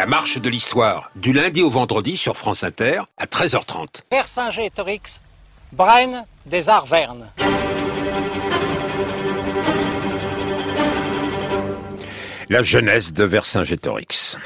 La marche de l'histoire, du lundi au vendredi sur France Inter, à 13h30. Vercingétorix, Braine des Arvernes. La jeunesse de Vercingétorix.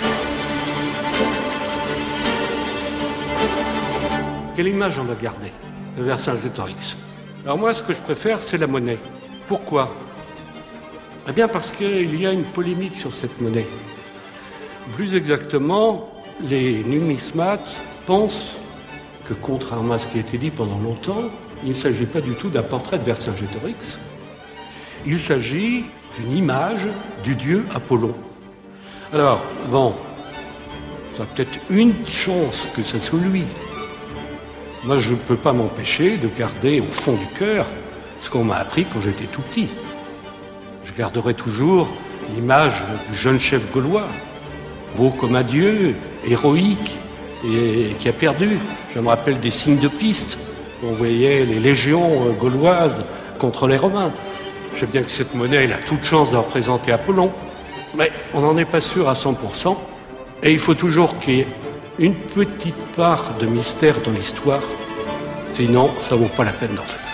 Quelle image on va garder de Vercingétorix? Alors moi, ce que je préfère, c'est la monnaie. Pourquoi? Eh bien parce qu'il y a une polémique sur cette monnaie. Plus exactement, les numismates pensent que, contrairement à ce qui a été dit pendant longtemps, il ne s'agit pas du tout d'un portrait de Vercingétorix. Il s'agit d'une image du dieu Apollon. Alors, bon, ça a peut-être une chance que ça soit lui. Moi, je ne peux pas m'empêcher de garder au fond du cœur ce qu'on m'a appris quand j'étais tout petit. Je garderai toujours l'image du jeune chef gaulois, beau comme un dieu, héroïque, et qui a perdu. Je me rappelle des signes de piste. On voyait les légions gauloises contre les Romains. Je sais bien que cette monnaie, elle a toute chance de représenter Apollon, mais on n'en est pas sûr à 100%. Et il faut toujours qu'il y ait une petite part de mystère dans l'histoire. Sinon, ça vaut pas la peine d'en faire.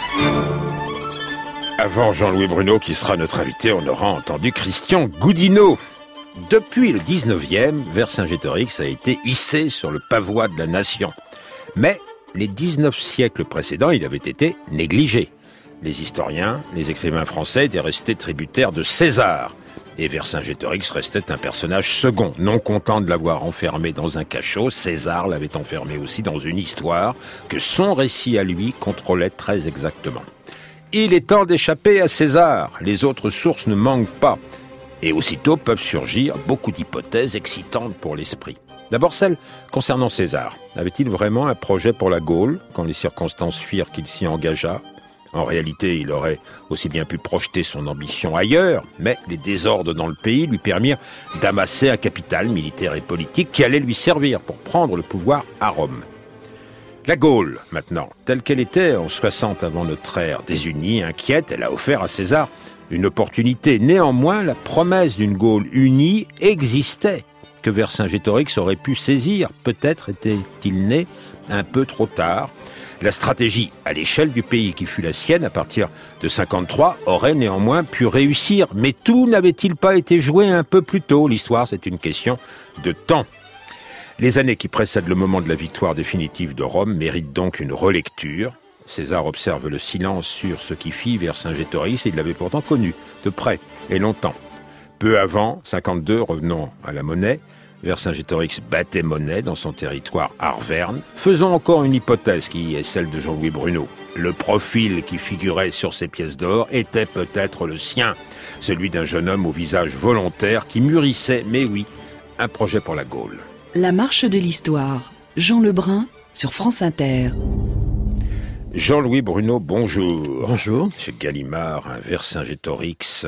Avant Jean-Louis Bruno, qui sera notre invité, on aura entendu Christian Goudineau. Depuis le 19e, Vercingétorix a été hissé sur le pavois de la nation. Mais les 19 siècles précédents, il avait été négligé. Les historiens, les écrivains français étaient restés tributaires de César. Et Vercingétorix restait un personnage second. Non content de l'avoir enfermé dans un cachot, César l'avait enfermé aussi dans une histoire que son récit à lui contrôlait très exactement. Il est temps d'échapper à César. Les autres sources ne manquent pas. Et aussitôt peuvent surgir beaucoup d'hypothèses excitantes pour l'esprit. D'abord celle concernant César. Avait-il vraiment un projet pour la Gaule, quand les circonstances firent qu'il s'y engagea ? En réalité, il aurait aussi bien pu projeter son ambition ailleurs, mais les désordres dans le pays lui permirent d'amasser un capital militaire et politique qui allait lui servir pour prendre le pouvoir à Rome. La Gaule, maintenant, telle qu'elle était en 60 avant notre ère, désunie, inquiète, elle a offert à César une opportunité. Néanmoins, la promesse d'une Gaule unie existait, que Vercingétorix aurait pu saisir. Peut-être était-il né un peu trop tard. La stratégie à l'échelle du pays qui fut la sienne à partir de 53 aurait néanmoins pu réussir. Mais tout n'avait-il pas été joué un peu plus tôt? L'histoire, c'est une question de temps. Les années qui précèdent le moment de la victoire définitive de Rome méritent donc une relecture. César observe le silence sur ce qui fit Vercingétorix, et il l'avait pourtant connu, de près et longtemps. Peu avant, 52, revenons à la monnaie, Vercingétorix battait monnaie dans son territoire Arverne. Faisons encore une hypothèse qui est celle de Jean-Louis Bruno. Le profil qui figurait sur ces pièces d'or était peut-être le sien, celui d'un jeune homme au visage volontaire qui mûrissait, mais oui, un projet pour la Gaule. La marche de l'histoire. Jean Lebrun sur France Inter. Jean-Louis Bruno, bonjour. Bonjour. Chez Gallimard, un Vercingétorix.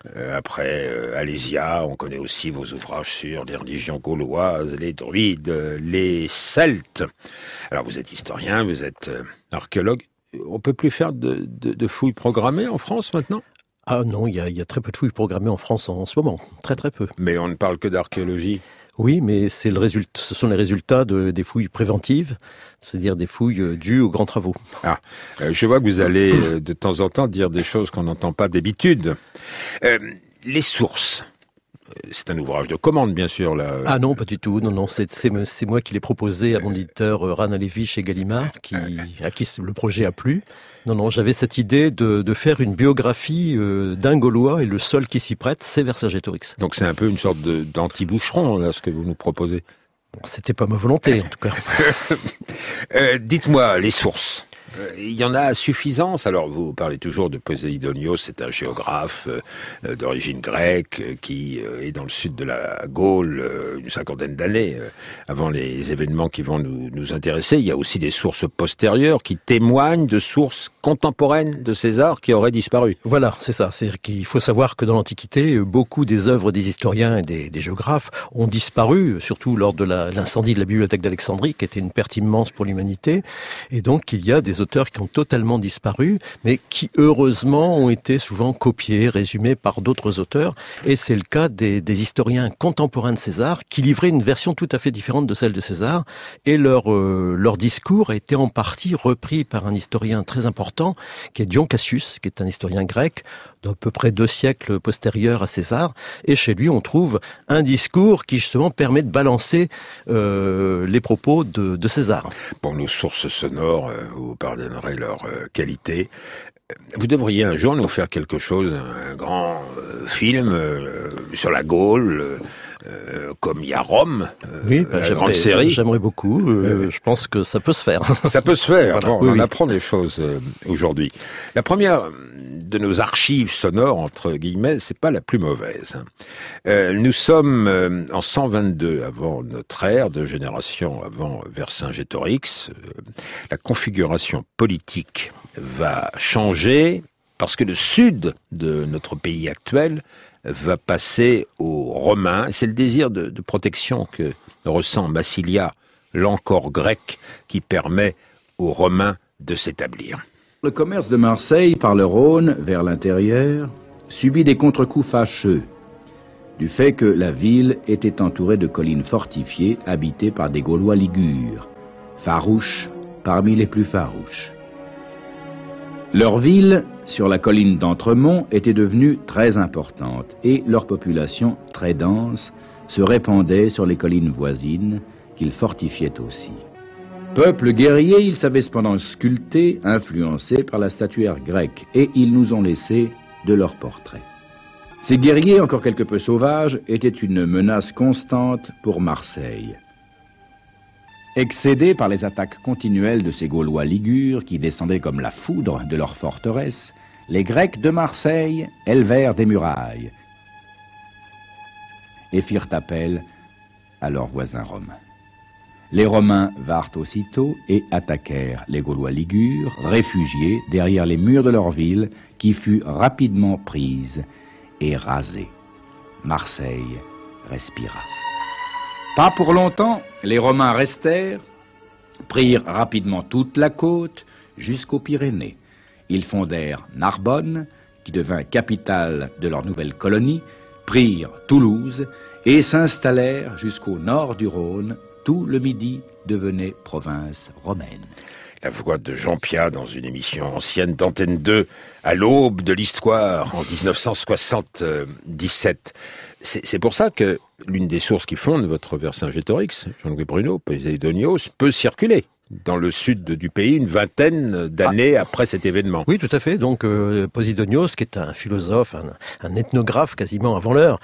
Après Alésia, on connaît aussi vos ouvrages sur les religions gauloises, les druides, les Celtes. Alors vous êtes historien, vous êtes archéologue. On peut plus faire de fouilles programmées en France maintenant ? Ah non, il y a très peu de fouilles programmées en France en ce moment. Très très peu. Mais on ne parle que d'archéologie. Oui, mais ce sont les résultats des fouilles préventives, c'est-à-dire des fouilles dues aux grands travaux. Ah, je vois que vous allez de temps en temps dire des choses qu'on n'entend pas d'habitude. Les sources, c'est un ouvrage de commande, bien sûr. Là. Ah non, pas du tout. Non, c'est moi qui l'ai proposé à mon éditeur Rana Lévy chez Gallimard, à qui le projet a plu. Non, j'avais cette idée de faire une biographie d'un Gaulois, et le seul qui s'y prête, c'est Vercingétorix. Donc c'est un peu une sorte d'anti-boucheron, là, ce que vous nous proposez. C'était pas ma volonté, en tout cas. Dites-moi, les sources. Il y en a à suffisance. Alors, vous parlez toujours de Poséidonios, c'est un géographe d'origine grecque qui est dans le sud de la Gaule une cinquantaine d'années avant les événements qui vont nous intéresser. Il y a aussi des sources postérieures qui témoignent de sources contemporaines de César qui auraient disparu. Voilà, c'est ça. C'est-à-dire qu'il faut savoir que dans l'Antiquité, beaucoup des œuvres des historiens et des géographes ont disparu, surtout lors de l'incendie de la bibliothèque d'Alexandrie, qui était une perte immense pour l'humanité. Et donc, il y a des des auteurs qui ont totalement disparu, mais qui heureusement ont été souvent copiés, résumés par d'autres auteurs. Et c'est le cas des historiens contemporains de César, qui livraient une version tout à fait différente de celle de César. Et leur discours a été en partie repris par un historien très important, qui est Dion Cassius, qui est un historien grec, d'à peu près 2 siècles postérieurs à César. Et chez lui, on trouve un discours qui justement permet de balancer les propos de César. Pour nos sources sonores, vous pardonnerez leur qualité. Vous devriez un jour nous faire quelque chose, un grand film sur la Gaule, comme il y a Rome, la grande série. J'aimerais beaucoup. Je pense que ça peut se faire. Ça peut se faire. Voilà. Bon, on apprend des choses aujourd'hui. La première de nos archives sonores, entre guillemets, c'est pas la plus mauvaise. Nous sommes en 122 avant notre ère, 2 générations avant Vercingétorix. La configuration politique va changer parce que le sud de notre pays actuel va passer aux Romains. C'est le désir de protection que ressent Massilia, l'encor grec, qui permet aux Romains de s'établir. Le commerce de Marseille par le Rhône vers l'intérieur subit des contre-coups fâcheux du fait que la ville était entourée de collines fortifiées habitées par des Gaulois ligures, farouches parmi les plus farouches. Leur ville, sur la colline d'Entremont, était devenue très importante et leur population, très dense, se répandait sur les collines voisines qu'ils fortifiaient aussi. Peuple guerrier, ils savaient cependant sculpter, influencés par la statuaire grecque, et ils nous ont laissé de leurs portraits. Ces guerriers, encore quelque peu sauvages, étaient une menace constante pour Marseille. Excédés par les attaques continuelles de ces Gaulois ligures qui descendaient comme la foudre de leur forteresse, les Grecs de Marseille élevèrent des murailles et firent appel à leurs voisins romains. Les Romains vinrent aussitôt et attaquèrent les Gaulois ligures, réfugiés derrière les murs de leur ville, qui fut rapidement prise et rasée. Marseille respira. Pas pour longtemps, les Romains restèrent, prirent rapidement toute la côte jusqu'aux Pyrénées. Ils fondèrent Narbonne, qui devint capitale de leur nouvelle colonie, prirent Toulouse et s'installèrent jusqu'au nord du Rhône. Tout le Midi devenait province romaine. La voix de Jean Piat dans une émission ancienne d'Antenne 2 à l'aube de l'histoire en 1977. C'est pour ça que l'une des sources qui fondent votre Vercingétorix, Jean-Louis Bruno, Posidonios, peut circuler dans le sud du pays une vingtaine d'années après cet événement. Oui, tout à fait. Donc Posidonios, qui est un philosophe, un ethnographe quasiment avant l'heure,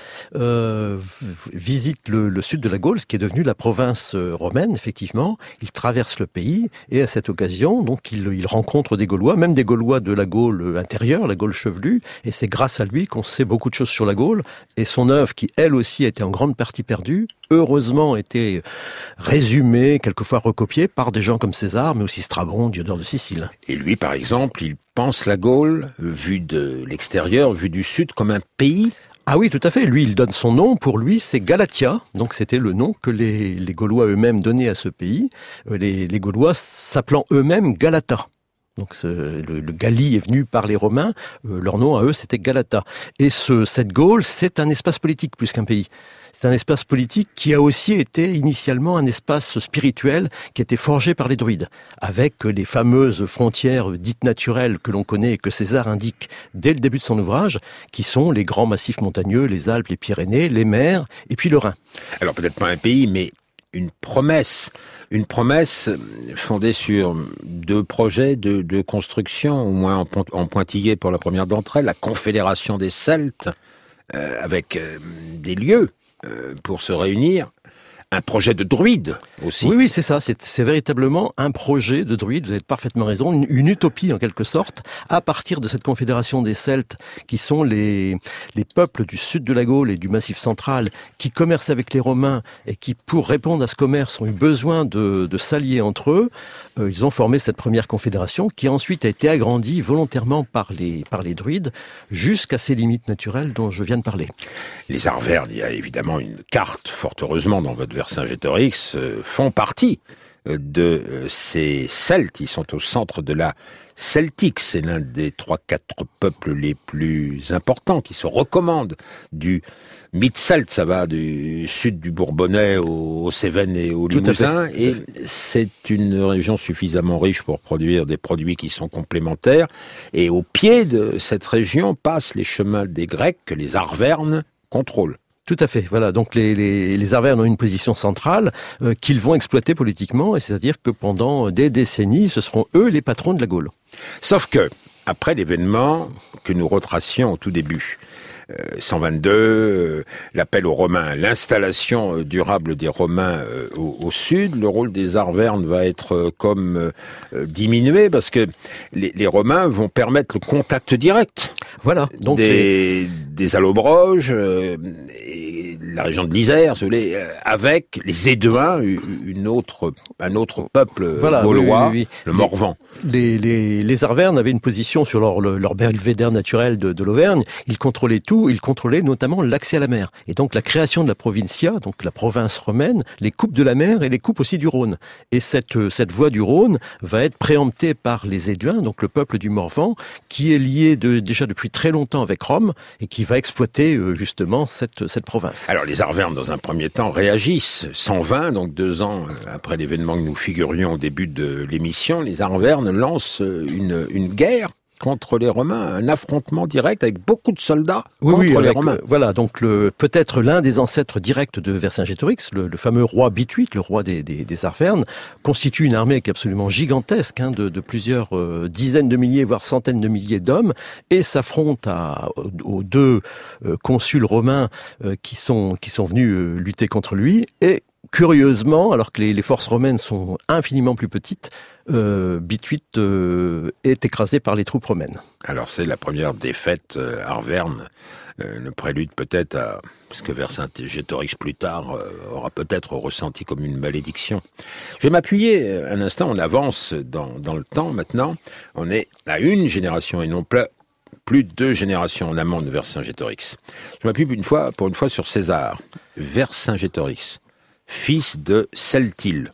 visite le sud de la Gaule, ce qui est devenu la province romaine, effectivement. Il traverse le pays et à cette occasion, donc il rencontre des Gaulois, même des Gaulois de la Gaule intérieure, la Gaule chevelue, et c'est grâce à lui qu'on sait beaucoup de choses sur la Gaule. Et son œuvre, qui elle aussi a été en grande partie perdue, heureusement été résumée, quelquefois recopiée par des gens comme César, mais aussi Strabon, Diodore de Sicile. Et lui, par exemple, il pense la Gaule, vue de l'extérieur, vue du sud, comme un pays. Ah oui, tout à fait. Lui, il donne son nom. Pour lui, c'est Galatia. Donc, c'était le nom que les Gaulois eux-mêmes donnaient à ce pays. Les Gaulois s'appelant eux-mêmes Galata. Donc le Galie est venu par les Romains, leur nom à eux c'était Galata. Et cette Gaule, c'est un espace politique plus qu'un pays. C'est un espace politique qui a aussi été initialement un espace spirituel qui a été forgé par les druides, avec les fameuses frontières dites naturelles que l'on connaît et que César indique dès le début de son ouvrage, qui sont les grands massifs montagneux, les Alpes, les Pyrénées, les mers et puis le Rhin. Alors peut-être pas un pays, mais une promesse fondée sur 2 projets de construction, au moins en pointillé pour la première d'entre elles, la Confédération des Celtes, avec des lieux pour se réunir. Un projet de druide aussi. Oui, c'est ça. C'est véritablement un projet de druide. Vous avez parfaitement raison. Une utopie en quelque sorte, à partir de cette confédération des Celtes, qui sont les peuples du sud de la Gaule et du Massif central, qui commercent avec les Romains et qui, pour répondre à ce commerce, ont eu besoin de s'allier entre eux. Ils ont formé cette première confédération, qui ensuite a été agrandie volontairement par les druides, jusqu'à ces limites naturelles dont je viens de parler. Les Arvernes, il y a évidemment une carte, fort heureusement, dans votre Vercingétorix, font partie de ces Celtes. Ils sont au centre de la Celtique. C'est l'un des 3-4 peuples les plus importants qui se recommandent du Mid-Celte. Ça va du sud du Bourbonnais aux Cévennes et au Limousin. Et c'est une région suffisamment riche pour produire des produits qui sont complémentaires. Et au pied de cette région passent les chemins des Grecs que les Arvernes contrôlent. Tout à fait. Voilà. Donc les Arvernes ont une position centrale qu'ils vont exploiter politiquement, et c'est-à-dire que pendant des décennies, ce seront eux les patrons de la Gaule. Sauf que, après l'événement que nous retracions au tout début, 122, l'appel aux Romains, l'installation durable des Romains au sud, le rôle des Arvernes va être diminué parce que les Romains vont permettre le contact direct. Voilà. Donc des Allobroges et la région de l'Isère, si vous voulez, avec les Éduins, un autre peuple gaulois, oui. Le Morvan. Les Arvernes avaient une position sur leur belvédère naturel de l'Auvergne. Ils contrôlaient tout. Ils contrôlaient notamment l'accès à la mer. Et donc la création de la provincia, donc la province romaine, les coupes de la mer et les coupes aussi du Rhône. Et cette voie du Rhône va être préemptée par les Éduins, donc le peuple du Morvan, qui est lié déjà depuis très longtemps avec Rome et qui va exploiter justement cette province. Alors les Arvernes, dans un premier temps, réagissent. 120, donc 2 ans après l'événement que nous figurions au début de l'émission, les Arvernes lancent une guerre contre les Romains, un affrontement direct avec beaucoup de soldats contre les Romains. Voilà, donc peut-être l'un des ancêtres directs de Vercingétorix, le fameux roi Bituite, le roi des Arvernes, constitue une armée qui est absolument gigantesque, de plusieurs dizaines de milliers, voire centaines de milliers d'hommes, et s'affronte aux 2 consuls romains qui sont venus lutter contre lui. Et curieusement, alors que les forces romaines sont infiniment plus petites, Bituite est écrasé par les troupes romaines. Alors c'est la première défaite arverne, le prélude peut-être à ce que Vercingétorix plus tard aura peut-être ressenti comme une malédiction. Je vais m'appuyer un instant, on avance dans le temps maintenant, on est à une génération et non plus de 2 générations en amont de Vercingétorix. Je m'appuie pour une fois sur César. Vercingétorix, fils de Celtile,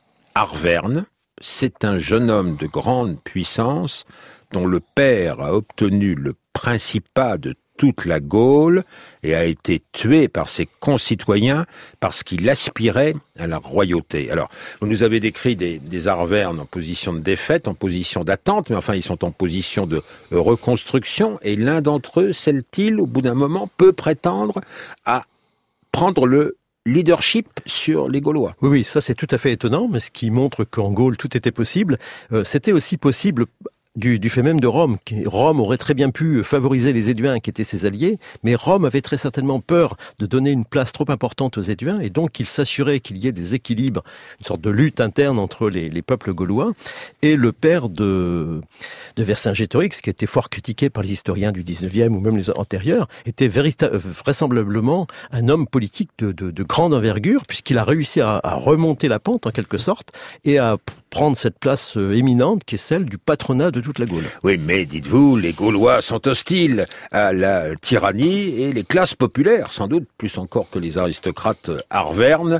Arverne, c'est un jeune homme de grande puissance dont le père a obtenu le principat de toute la Gaule et a été tué par ses concitoyens parce qu'il aspirait à la royauté. Alors, vous nous avez décrit des Arvernes en position de défaite, en position d'attente, mais enfin, ils sont en position de reconstruction, et l'un d'entre eux, Celtile, au bout d'un moment, peut prétendre à prendre le leadership sur les Gaulois. Oui, ça c'est tout à fait étonnant, mais ce qui montre qu'en Gaule tout était possible. C'était aussi possible du fait même de Rome. Rome aurait très bien pu favoriser les Éduins qui étaient ses alliés, mais Rome avait très certainement peur de donner une place trop importante aux Éduins, et donc il s'assurait qu'il y ait des équilibres, une sorte de lutte interne entre les peuples gaulois. Et le père de Vercingétorix, qui était fort critiqué par les historiens du 19e ou même les antérieurs, était vraisemblablement un homme politique de grande envergure, puisqu'il a réussi à remonter la pente en quelque sorte, et à prendre cette place éminente qui est celle du patronat de toute la Gaule. Oui, mais dites-vous, les Gaulois sont hostiles à la tyrannie, et les classes populaires, sans doute plus encore que les aristocrates arvernes,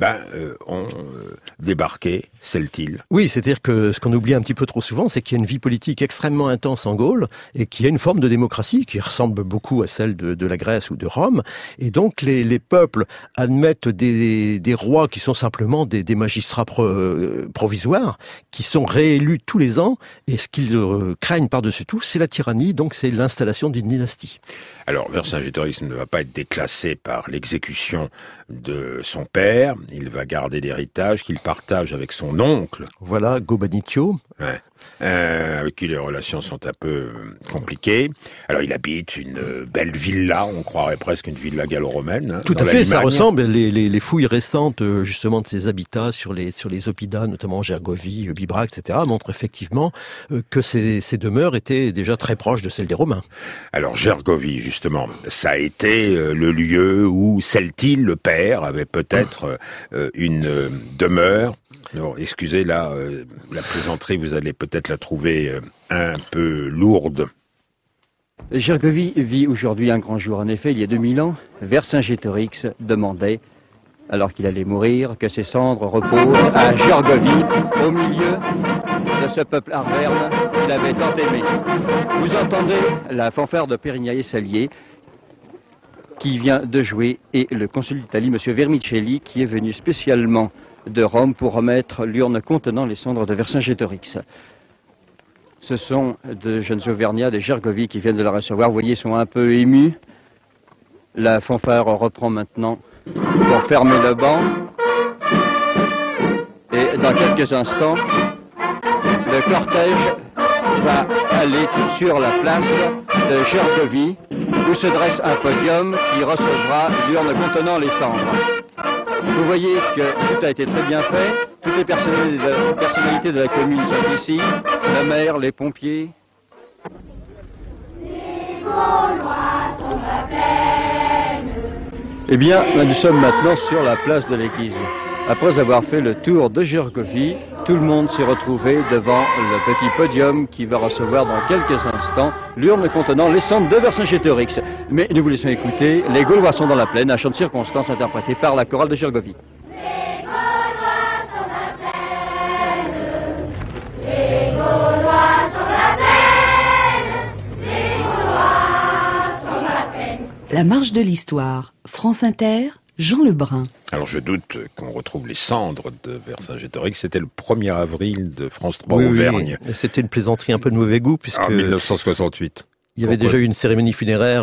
ont débarqué Celtile. Oui, c'est-à-dire que ce qu'on oublie un petit peu trop souvent, c'est qu'il y a une vie politique extrêmement intense en Gaule, et qu'il y a une forme de démocratie qui ressemble beaucoup à celle de la Grèce ou de Rome, et donc les peuples admettent des rois qui sont simplement des magistrats provisoires, qui sont réélus tous les ans, et ce qu'ils craignent par-dessus tout, c'est la tyrannie, donc c'est l'installation d'une dynastie. Alors, Vercingétorix ne va pas être déclassé par l'exécution de son père, il va garder l'héritage qu'il partage avec son oncle. Voilà, Gobanitio. Ouais. Avec qui les relations sont un peu compliquées. Alors il habite une belle villa, on croirait presque une villa gallo-romaine. Tout à fait, ça ressemble. Les fouilles récentes justement de ces habitats sur les Oppidas, notamment Gergovie, Bibracte, etc., montrent effectivement que ces demeures étaient déjà très proches de celles des Romains. Alors Gergovie, justement, ça a été le lieu où Celtile, le père, avait peut-être une demeure. Alors, excusez la plaisanterie, vous allez peut-être la trouver un peu lourde. Gergovie vit aujourd'hui un grand jour. En effet, il y a 2000 ans, Vercingétorix demandait alors qu'il allait mourir, que ses cendres reposent à Gergovie, au milieu de ce peuple arverne qu'il avait tant aimé. Vous entendez la fanfare de Pérignac-Salier qui vient de jouer, et le consul d'Italie, M. Vermicelli, qui est venu spécialement de Rome pour remettre l'urne contenant les cendres de Vercingétorix. Ce sont de jeunes Auvergnats de Gergovie qui viennent de la recevoir. Vous voyez, ils sont un peu émus. La fanfare reprend maintenant pour fermer le banc. Et dans quelques instants, le cortège va aller sur la place de Gergovie, où se dresse un podium qui recevra l'urne contenant les cendres. Vous voyez que tout a été très bien fait. Toutes les personnalités de la commune sont ici. Le maire, les pompiers. Eh bien, nous sommes maintenant sur la place de l'église. Après avoir fait le tour de Gergovie, tout le monde s'est retrouvé devant le petit podium qui va recevoir dans quelques instants l'urne contenant les cendres de Vercingétorix. Mais nous vous laissons écouter Les Gaulois sont dans la plaine, un chant de circonstance interprété par la chorale de Gergovie. La marche de l'histoire, France Inter, Jean Lebrun. Alors je doute qu'on retrouve les cendres de Vercingétorix. C'était le 1er avril de France 3 Oui, Auvergne. oui. C'était une plaisanterie un peu de mauvais goût puisque... En 1968. Il y avait déjà eu une cérémonie funéraire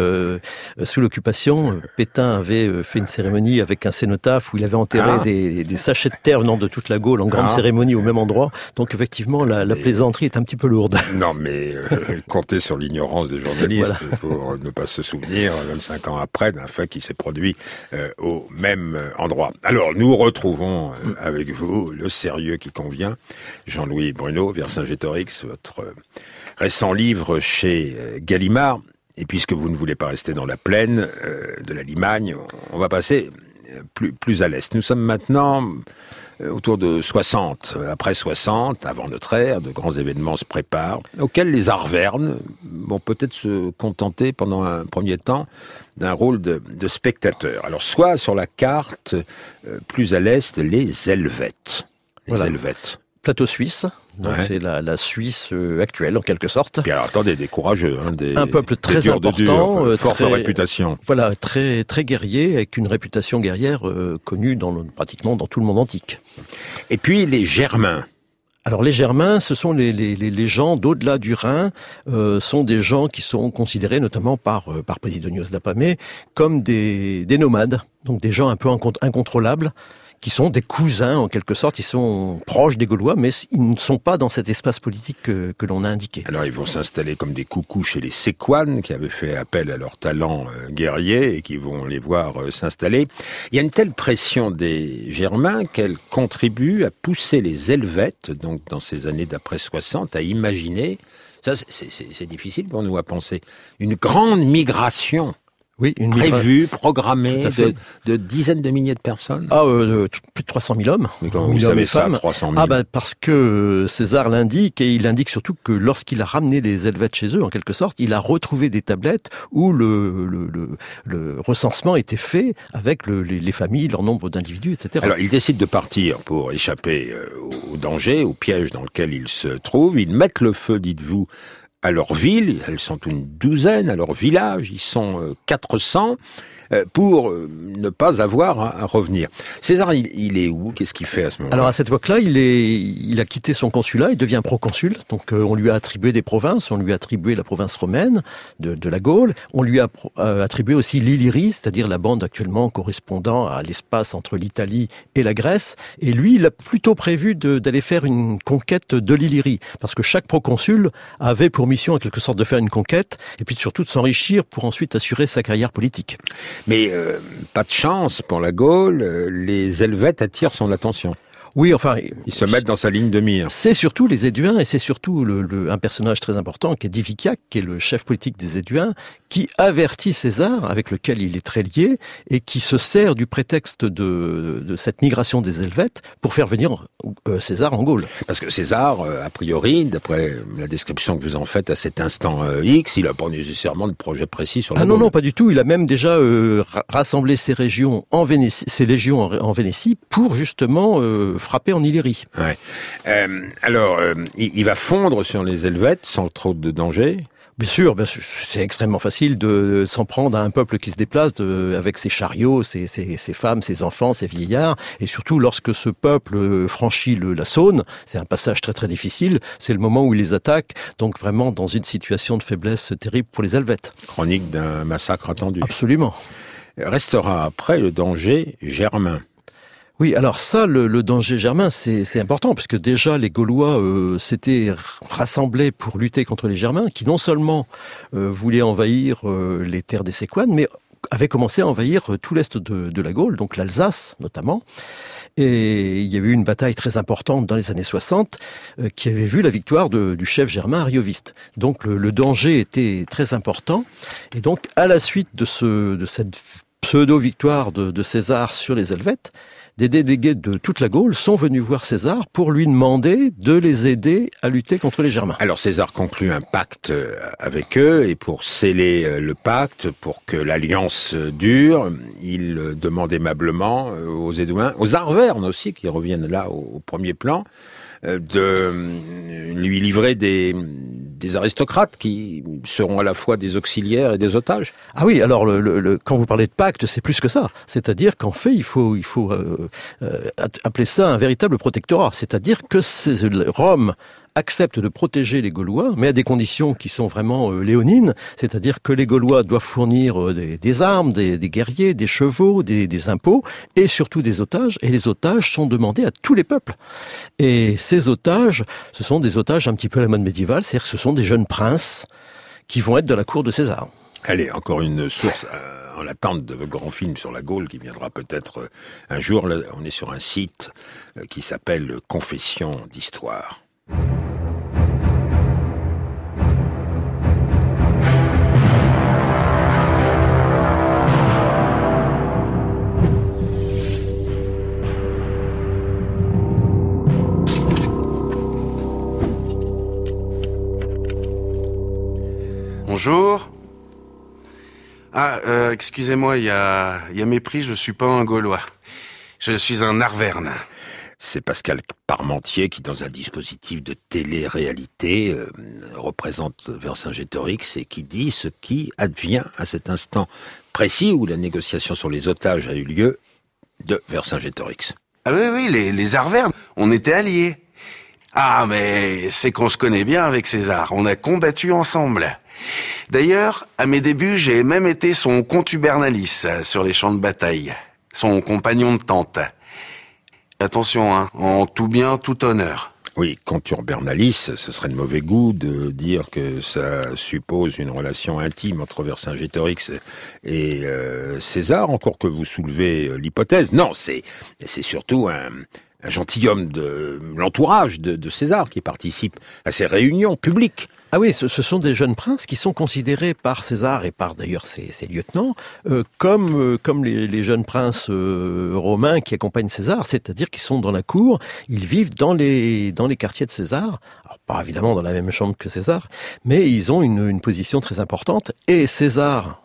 sous l'occupation. Pétain avait fait une cérémonie avec un cénotaphe où il avait enterré des sachets de terre venant de toute la Gaule en grande cérémonie au même endroit. Donc effectivement, la plaisanterie est un petit peu lourde. Non, mais comptez sur l'ignorance des journalistes pour ne pas se souvenir, 25 ans après, d'un fait qui s'est produit au même endroit. Alors, nous retrouvons avec vous le sérieux qui convient. Jean-Louis Bruno, Vercingétorix, votre récent livre chez Gallimard, et puisque vous ne voulez pas rester dans la plaine de la Limagne, on va passer plus à l'est. Nous sommes maintenant autour de 60. Après 60, avant notre ère, de grands événements se préparent, auxquels les Arvernes vont peut-être se contenter pendant un premier temps d'un rôle de spectateur. Alors soit sur la carte, plus à l'est, les Helvètes. Les Helvètes. Plateau suisse, donc c'est la Suisse actuelle en quelque sorte. Puis alors attendez, des courageux, un peuple très important, forte réputation. Voilà, très très guerrier, avec une réputation guerrière connue pratiquement dans tout le monde antique. Et puis les Germains. Alors les Germains, ce sont les gens d'au-delà du Rhin, sont des gens qui sont considérés notamment par Posidonios d'Apamée comme des nomades, donc des gens un peu incontrôlables, qui sont des cousins en quelque sorte, ils sont proches des Gaulois, mais ils ne sont pas dans cet espace politique que l'on a indiqué. Alors ils vont s'installer comme des coucous chez les Séquanes, qui avaient fait appel à leur talent guerrier et qui vont les voir s'installer. Il y a une telle pression des Germains qu'elle contribue à pousser les Helvètes, donc dans ces années d'après 60, à imaginer, ça c'est difficile pour nous à penser, une grande migration. Oui, prévue, programmée de dizaines de milliers de personnes. Plus de 300 000 hommes. Mais comment vous savez ça, 300 000 ? Parce que César l'indique, et il indique surtout que lorsqu'il a ramené les Helvètes chez eux, en quelque sorte, il a retrouvé des tablettes où le recensement était fait avec les familles, leur nombre d'individus, etc. Alors, il décide de partir pour échapper au danger, au piège dans lequel ils se trouvent. Ils mettent le feu, dites-vous, à leur ville, elles sont une douzaine, à leur village, ils sont 400, pour ne pas avoir à revenir. César, il est où ? Qu'est-ce qu'il fait à ce moment-là ? Alors à cette époque-là, il a quitté son consulat, il devient proconsul, donc on lui a attribué des provinces, on lui a attribué la province romaine de la Gaule, on lui a attribué aussi l'Illyrie, c'est-à-dire la bande actuellement correspondant à l'espace entre l'Italie et la Grèce, et lui, il a plutôt prévu d'aller faire une conquête de l'Illyrie, parce que chaque proconsul avait pour mission en quelque sorte de faire une conquête, et puis surtout de s'enrichir pour ensuite assurer sa carrière politique. Mais pas de chance pour la Gaule, les Helvètes attirent son attention. Oui, enfin... Ils se mettent dans sa ligne de mire. C'est surtout les Éduins, et c'est surtout un personnage très important qui est Diviciac, qui est le chef politique des Éduins, qui avertit César, avec lequel il est très lié, et qui se sert du prétexte de cette migration des Helvètes pour faire venir César en Gaule. Parce que César, a priori, d'après la description que vous en faites à cet instant X, il n'a pas nécessairement de projet précis sur la Gaule. Non, pas du tout. Il a même déjà rassemblé ses régions en Vénétie, ses légions en Vénétie pour justement frapper en Illyrie. Ouais. Alors, il va fondre sur les Helvètes sans trop de danger. Bien sûr, c'est extrêmement facile de s'en prendre à un peuple qui se déplace avec ses chariots, ses femmes, ses enfants, ses vieillards, et surtout lorsque ce peuple franchit la Saône, c'est un passage très très difficile, c'est le moment où il les attaque, donc vraiment dans une situation de faiblesse terrible pour les Helvètes. Chronique d'un massacre attendu. Absolument. Restera après le danger germain. Oui, alors ça, le danger germain, c'est important, puisque déjà les Gaulois s'étaient rassemblés pour lutter contre les Germains, qui non seulement voulaient envahir les terres des Séquanes, mais avaient commencé à envahir tout l'est de la Gaule, donc l'Alsace notamment. Et il y a eu une bataille très importante dans les années 60 qui avait vu la victoire du chef germain Arioviste. Donc le danger était très important. Et donc à la suite de cette pseudo-victoire de César sur les Helvètes, des délégués de toute la Gaule sont venus voir César pour lui demander de les aider à lutter contre les Germains. Alors César conclut un pacte avec eux, et pour sceller le pacte, pour que l'alliance dure, il demande aimablement aux Éduins, aux Arvernes aussi, qui reviennent là au premier plan, de lui livrer des aristocrates qui seront à la fois des auxiliaires et des otages. Ah oui, alors quand vous parlez de pacte, c'est plus que ça. C'est-à-dire qu'en fait, il faut appeler ça un véritable protectorat. C'est-à-dire que Rome accepte de protéger les Gaulois, mais à des conditions qui sont vraiment léonines, c'est-à-dire que les Gaulois doivent fournir des armes, des guerriers, des chevaux, des impôts, et surtout des otages, et les otages sont demandés à tous les peuples. Et ces otages, ce sont des otages un petit peu à la mode médiévale, c'est-à-dire que ce sont des jeunes princes qui vont être de la cour de César. Allez, encore une source en attente de grand film sur la Gaule qui viendra peut-être un jour. Là, on est sur un site qui s'appelle Confession d'Histoire. Bonjour. Excusez-moi, il y a mépris, je suis pas un Gaulois. Je suis un Arverne. C'est Pascal Parmentier qui, dans un dispositif de télé-réalité, représente Vercingétorix et qui dit ce qui advient à cet instant précis où la négociation sur les otages a eu lieu de Vercingétorix. Ah oui, les Arvernes, on était alliés. Ah, mais c'est qu'on se connaît bien avec César, on a combattu ensemble. D'ailleurs, à mes débuts, j'ai même été son contubernalis sur les champs de bataille, son compagnon de tente. Attention, en tout bien, tout honneur. Oui, contubernalis, ce serait de mauvais goût de dire que ça suppose une relation intime entre Vercingétorix et César, encore que vous soulevez l'hypothèse. Non, c'est surtout un gentilhomme de l'entourage de César qui participe à ces réunions publiques. Ah oui, ce sont des jeunes princes qui sont considérés par César et par d'ailleurs ses lieutenants comme les jeunes princes romains qui accompagnent César, c'est-à-dire qu'ils sont dans la cour, ils vivent dans les quartiers de César, alors pas évidemment dans la même chambre que César, mais ils ont une position très importante et César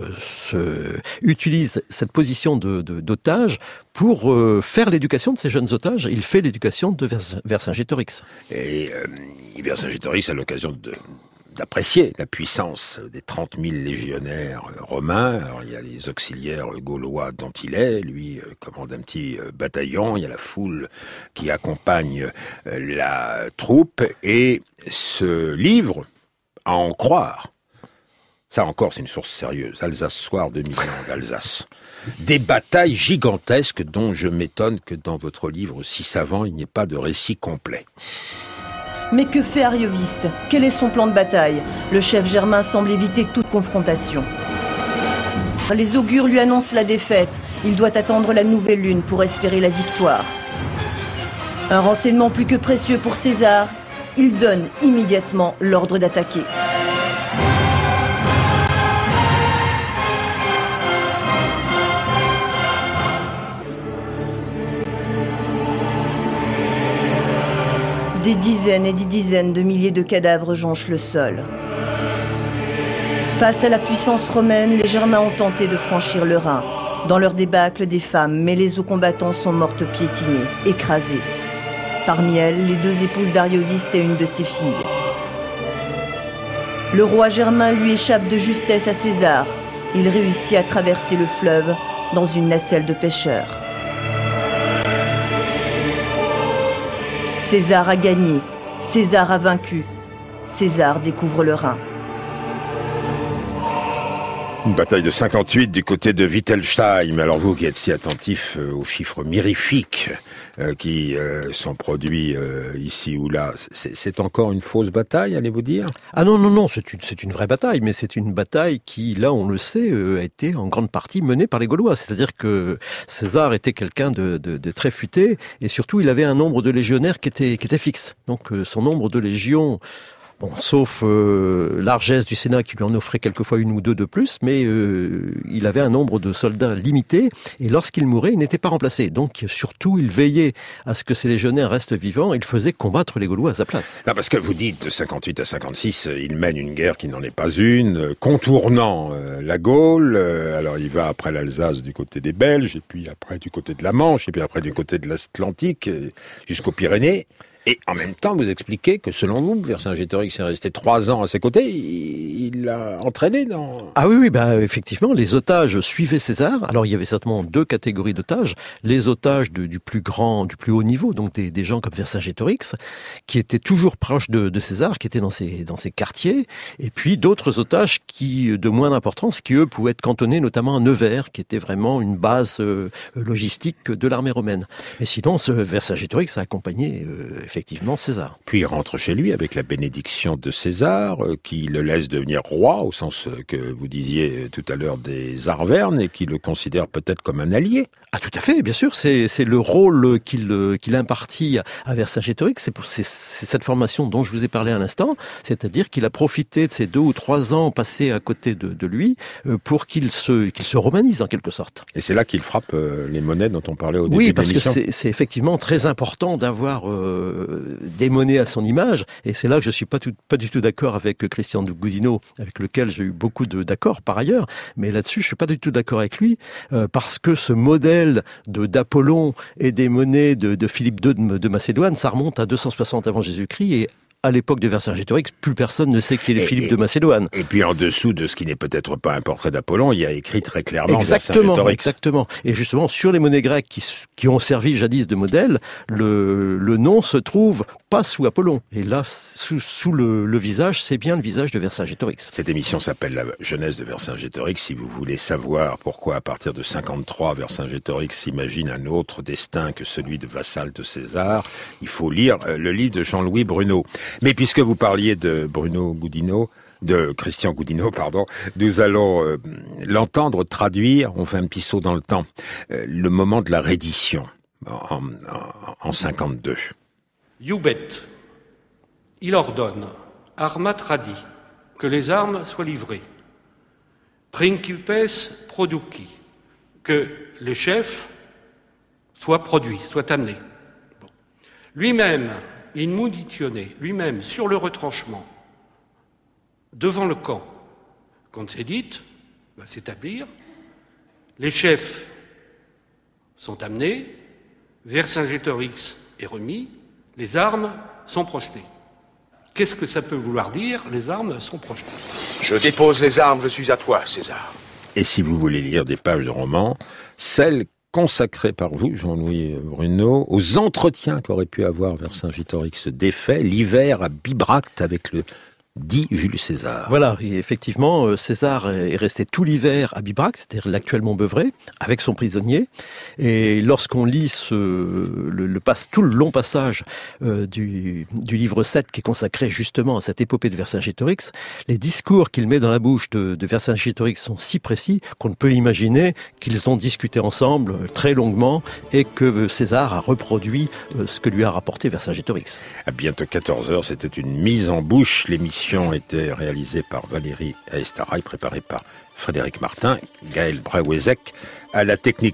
utilise cette position d'otage pour faire l'éducation de ces jeunes otages. Il fait l'éducation de Vercingétorix. Et Vercingétorix a l'occasion d'apprécier la puissance des 30 000 légionnaires romains. Alors, il y a les auxiliaires gaulois dont il est, lui commande un petit bataillon, il y a la foule qui accompagne la troupe, et ce livre, à en croire, ça encore, c'est une source sérieuse. Alsace Soir, 2000 ans d'Alsace. Des batailles gigantesques dont je m'étonne que dans votre livre si savant, il n'y ait pas de récit complet. Mais que fait Arioviste? Quel est son plan de bataille? Le chef germain semble éviter toute confrontation. Les augures lui annoncent la défaite. Il doit attendre la nouvelle lune pour espérer la victoire. Un renseignement plus que précieux pour César, il donne immédiatement l'ordre d'attaquer. Des dizaines et des dizaines de milliers de cadavres jonchent le sol. Face à la puissance romaine, les Germains ont tenté de franchir le Rhin. Dans leur débâcle, des femmes mêlées aux combattants sont mortes piétinées, écrasées. Parmi elles, les 2 épouses d'Arioviste et une de ses filles. Le roi germain lui échappe de justesse à César. Il réussit à traverser le fleuve dans une nacelle de pêcheurs. César a gagné, César a vaincu, César découvre le Rhin. Une bataille de 58 du côté de Wittelsheim. Alors vous qui êtes si attentif aux chiffres mirifiques qui sont produits ici ou là, c'est encore une fausse bataille, allez-vous dire? Ah non, c'est une vraie bataille, mais c'est une bataille qui, là on le sait, a été en grande partie menée par les Gaulois. C'est-à-dire que César était quelqu'un de très futé, et surtout il avait un nombre de légionnaires qui était fixe. Donc son nombre de légions... Bon, sauf largesse du Sénat qui lui en offrait quelquefois 1 ou 2 de plus, mais il avait un nombre de soldats limité, et lorsqu'il mourait, il n'était pas remplacé. Donc surtout, il veillait à ce que ses légionnaires restent vivants, et il faisait combattre les Gaulois à sa place. Non, parce que vous dites, de 58 à 56, il mène une guerre qui n'en est pas une, contournant la Gaule. Alors il va après l'Alsace du côté des Belges, et puis après du côté de la Manche, et puis après du côté de l'Atlantique, jusqu'aux Pyrénées. Et en même temps, vous expliquez que selon vous, Vercingétorix est resté 3 ans à ses côtés, il l'a entraîné dans... Ah oui, effectivement, les otages suivaient César. Alors il y avait certainement 2 catégories d'otages. Les otages du plus haut niveau, donc des gens comme Vercingétorix, qui étaient toujours proches de César, qui étaient dans ses quartiers, et puis d'autres otages de moindre importance, qui eux pouvaient être cantonnés notamment à Nevers, qui était vraiment une base logistique de l'armée romaine. Mais sinon, Vercingétorix a accompagné effectivement César. Puis il rentre chez lui avec la bénédiction de César, qui le laisse devenir roi, au sens que vous disiez tout à l'heure des Arvernes, et qui le considère peut-être comme un allié. Ah tout à fait, bien sûr, c'est le rôle qu'il impartit à Vercingétorix, c'est cette formation dont je vous ai parlé à l'instant, c'est-à-dire qu'il a profité de ces 2 ou 3 ans passés à côté de lui pour qu'il se romanise en quelque sorte. Et c'est là qu'il frappe les monnaies dont on parlait au début de l'émission. Oui, parce que c'est effectivement très important d'avoir des monnaies à son image, et c'est là que je suis pas du tout d'accord avec Christian de Goudineau, avec lequel j'ai eu beaucoup d'accords par ailleurs, mais là-dessus je suis pas du tout d'accord avec lui, parce que ce modèle d'Apollon et des monnaies de Philippe II de Macédoine, ça remonte à 260 avant Jésus-Christ, et à l'époque de Vercingétorix, plus personne ne sait qui est Philippe de Macédoine. Et puis en dessous de ce qui n'est peut-être pas un portrait d'Apollon, il y a écrit très clairement Vercingétorix. Exactement. Et justement, sur les monnaies grecques qui ont servi jadis de modèle, le nom se trouve pas sous Apollon. Et là, sous le visage, c'est bien le visage de Vercingétorix. Cette émission s'appelle La jeunesse de Vercingétorix. Si vous voulez savoir pourquoi, à partir de 53, Vercingétorix s'imagine un autre destin que celui de vassal de César, il faut lire le livre de Jean-Louis Bruno. Mais puisque vous parliez de Christian Goudineau, nous allons l'entendre traduire, on fait un petit saut dans le temps, le moment de la reddition en 52. Iubet, il ordonne, armat radi, que les armes soient livrées. Principes produci, que les chefs soient produits, soient amenés. Bon. Lui-même, in munitione, lui-même, sur le retranchement, devant le camp, quand c'est dit, va s'établir, les chefs sont amenés, Vercingétorix est remis, les armes sont projetées. Qu'est-ce que ça peut vouloir dire, les armes sont projetées? Je dépose les armes, je suis à toi, César. Et si vous voulez lire des pages de roman, celles consacrées par vous, Jean-Louis Bruno, aux entretiens qu'aurait pu avoir Vercingétorix défait l'hiver à Bibracte avec le dit Jules César. Voilà, et effectivement, César est resté tout l'hiver à Bibrac, c'est-à-dire l'actuel Montbeuvray, avec son prisonnier. Et lorsqu'on lit tout le long passage du livre 7 qui est consacré justement à cette épopée de Vercingétorix, les discours qu'il met dans la bouche de Vercingétorix sont si précis qu'on ne peut imaginer qu'ils ont discuté ensemble très longuement et que César a reproduit ce que lui a rapporté Vercingétorix. À bientôt 14h, c'était une mise en bouche. L'émission était réalisée par Valérie Aestaraï, préparée par Frédéric Martin, Gaël Brauezek à la technique.